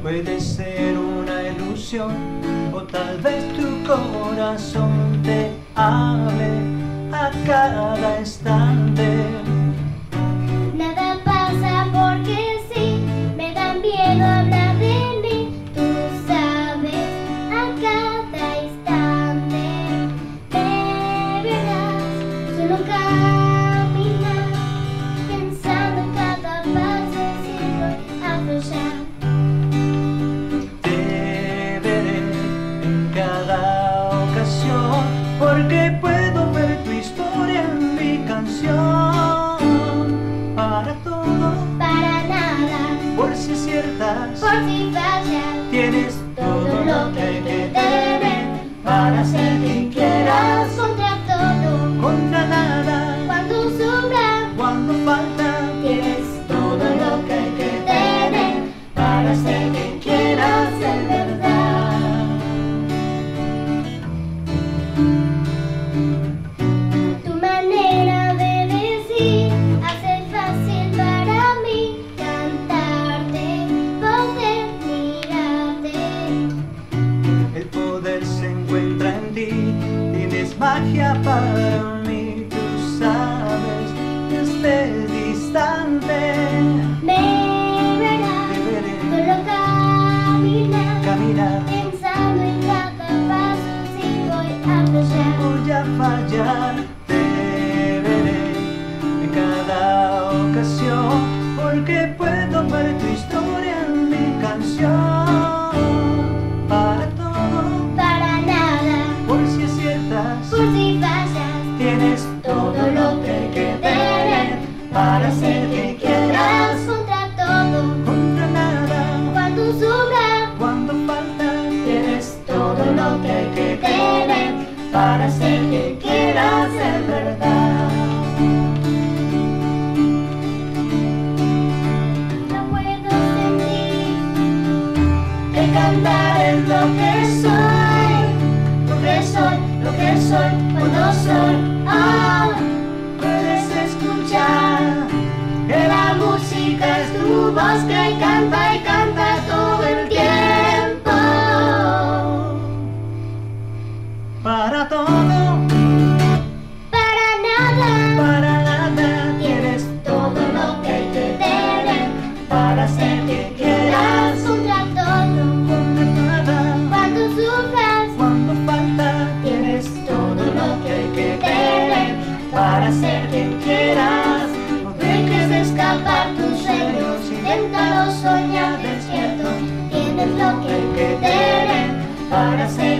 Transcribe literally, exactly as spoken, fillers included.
Puede ser una ilusión o tal vez tu corazón te hable a cada instante. Nada pasa porque sí, me da miedo hablar de mí. Tú sabes, a cada instante me verás solo caminar, pensando en cada paso si voy a aflojar. Te veré en cada ocasión, porque puedo ver tu historia en mi canción. Para todo, Para nada, por si aciertas, por si fallas, tienes todo lo que hay que tener para ser quien quieras. contra todo, Contra nada, cuando sobra, cuando falta, tienes todo lo que hay que tener para ser quien quieras en verdad. tu manera de decir hace fácil para mí cantarte, poder mirarte. El poder se encuentra en ti, tienes magia para mí, tú sabes, desde distante. Me verás Te veré solo caminar, caminar, pensando en cada paso si voy a fallar. voy a fallar. Te veré en cada ocasión, porque puedo ver tu historia en mi canción. Para todo, Para nada, por si aciertas, por si fallas, tienes todo lo que hay que tener para ser quien quieras. contra todo, Contra nada, cuando sobra, cuando falta, tienes todo lo que hay que tener para ser quien quieras en verdad. no puedo sentir Que cantar es lo que soy, lo que soy, lo que soy cuando soy. Ah, puedes escuchar que la música es tu voz que canta y canta todo el tiempo. Para todo, para nada, para nada, tienes todo lo que hay que tener para ser quien quieras. contra todo, Contra nada, cuando sufras, cuando falta, tienes todo lo que hay que tener para ser quien quieras. No dejes de escapar tus sueños, inténtalo soñar despierto, tienes lo que hay que tener para ser